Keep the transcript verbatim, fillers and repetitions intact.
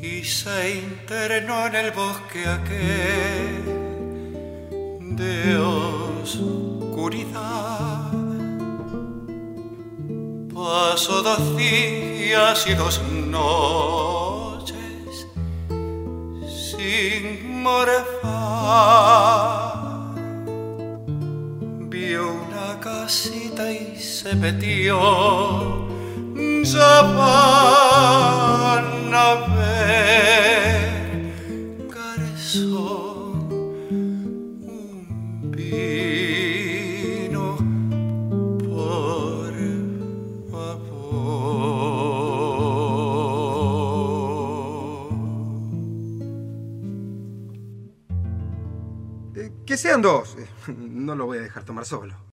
y se internó en el bosque aquel de oscuridad. Pasó dos días y dos noches sin morfar. Vio una casita y se metió, ya van a ver, garçon, un vino, por favor. Eh, que sean dos. No lo voy a dejar tomar solo.